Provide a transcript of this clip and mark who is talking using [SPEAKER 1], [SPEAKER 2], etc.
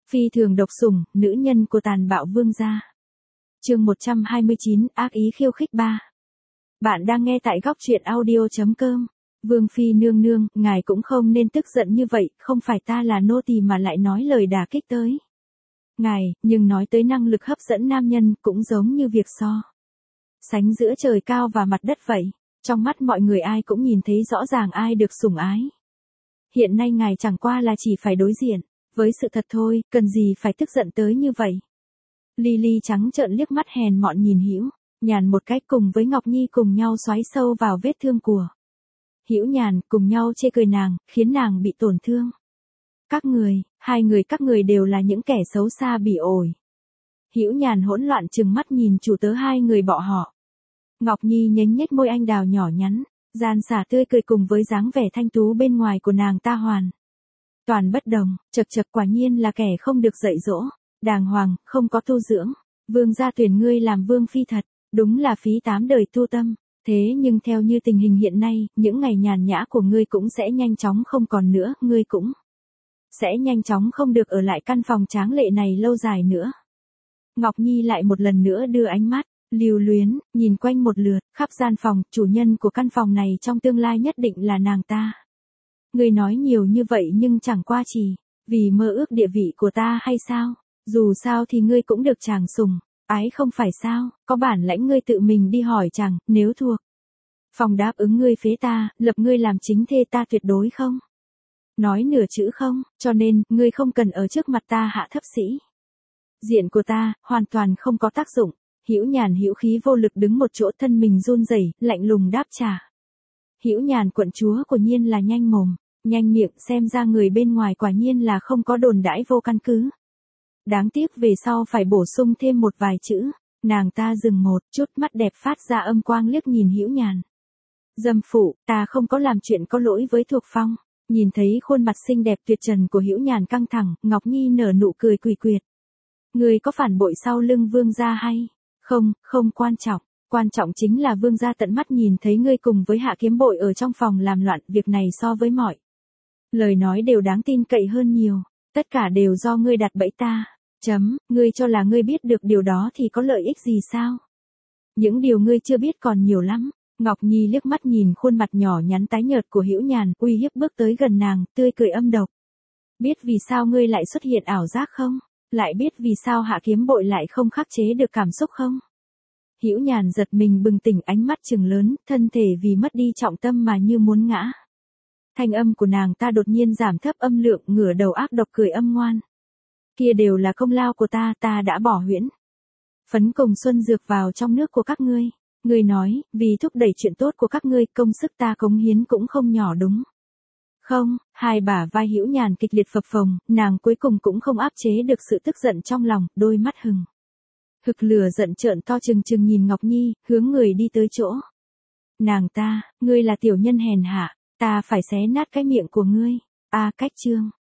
[SPEAKER 1] Phi thường độc sủng, nữ nhân của tàn bạo vương gia. Chương 129, ác ý khiêu khích 3. Bạn đang nghe tại góc truyện audio.com. Vương phi nương nương, ngài cũng không nên tức giận như vậy, không phải ta là nô tỳ mà lại nói lời đả kích tới ngài, nhưng nói tới năng lực hấp dẫn nam nhân cũng giống như việc so sánh giữa trời cao và mặt đất vậy. Trong mắt mọi người ai cũng nhìn thấy rõ ràng ai được sủng ái. Hiện nay ngài chẳng qua là chỉ phải đối diện với sự thật thôi, cần gì phải tức giận tới như vậy. Lily trắng trợn liếc mắt hèn mọn nhìn Hữu Nhàn một cách, cùng với Ngọc Nhi cùng nhau xoáy sâu vào vết thương của Hữu Nhàn, cùng nhau chê cười nàng, khiến nàng bị tổn thương. Hai người các người đều là những kẻ xấu xa bỉ ổi. Hữu Nhàn hỗn loạn trừng mắt nhìn chủ tớ hai người bọn họ. Ngọc Nhi nhếch nhếch môi anh đào nhỏ nhắn, gian xả tươi cười cùng với dáng vẻ thanh tú bên ngoài của nàng ta hoàn toàn bất đồng. Chật quả nhiên là kẻ không được dạy dỗ đàng hoàng, không có tu dưỡng. Vương gia tuyển ngươi làm vương phi thật, đúng là phí 8 đời tu tâm. Thế nhưng theo như tình hình hiện nay, những ngày nhàn nhã của ngươi cũng sẽ nhanh chóng không còn nữa, ngươi cũng sẽ nhanh chóng không được ở lại căn phòng tráng lệ này lâu dài nữa. Ngọc Nhi lại một lần nữa đưa ánh mắt lưu luyến nhìn quanh một lượt khắp gian phòng. Chủ nhân của căn phòng này trong tương lai nhất định là nàng ta. Ngươi nói nhiều như vậy nhưng chẳng qua chỉ vì mơ ước địa vị của ta hay sao? Dù sao thì ngươi cũng được chàng sủng ái không phải sao? Có bản lãnh ngươi tự mình đi hỏi chàng, nếu thuộc phòng đáp ứng ngươi phế ta, lập ngươi làm chính thê, ta tuyệt đối không nói nửa chữ không. Cho nên, ngươi không cần ở trước mặt ta hạ thấp sĩ diện của ta, hoàn toàn không có tác dụng. Hữu Nhàn hữu khí vô lực đứng một chỗ, thân mình run rẩy, lạnh lùng đáp trả. Hữu Nhàn quận chúa quả nhiên là nhanh mồm, nhanh miệng, xem ra người bên ngoài quả nhiên là không có đồn đãi vô căn cứ. Đáng tiếc về sau phải bổ sung thêm một vài chữ. Nàng ta dừng một chút, mắt đẹp phát ra âm quang liếc nhìn Hữu Nhàn. Dâm phụ, ta không có làm chuyện có lỗi với Thuộc Phong. Nhìn thấy khuôn mặt xinh đẹp tuyệt trần của Hữu Nhàn căng thẳng, Ngọc Nhi nở nụ cười quỷ quyệt. Ngươi có phản bội sau lưng vương gia hay không quan trọng chính là vương gia tận mắt nhìn thấy ngươi cùng với Hạ Kiếm Bội ở trong phòng làm loạn. Việc này so với mọi lời nói đều đáng tin cậy hơn nhiều. Tất cả đều do ngươi đặt bẫy ta. Ngươi cho là ngươi biết được điều đó thì có lợi ích gì sao? Những điều ngươi chưa biết còn nhiều lắm. Ngọc Nhi liếc mắt nhìn khuôn mặt nhỏ nhắn tái nhợt của Hữu Nhàn, uy hiếp bước tới gần nàng, tươi cười âm độc. Biết vì sao ngươi lại xuất hiện ảo giác không? Lại biết vì sao Hạ Kiếm Bội lại không khắc chế được cảm xúc không? Hữu Nhàn giật mình bừng tỉnh, ánh mắt trừng lớn, thân thể vì mất đi trọng tâm mà như muốn ngã. Thanh âm của nàng ta đột nhiên giảm thấp âm lượng, ngửa đầu ác độc cười âm ngoan. Kia đều là công lao của ta, ta đã bỏ huyễn phấn cùng xuân dược vào trong nước của các ngươi. Ngươi nói, vì thúc đẩy chuyện tốt của các ngươi, công sức ta cống hiến cũng không nhỏ đúng không? Hai bả vai Hữu Nhàn kịch liệt phập phồng, nàng cuối cùng cũng không áp chế được sự tức giận trong lòng, đôi mắt hực lửa giận trợn to trừng trừng nhìn Ngọc Nhi, hướng người đi tới chỗ nàng ta. Ngươi là tiểu nhân hèn hạ, ta phải xé nát cái miệng của ngươi. Cách chương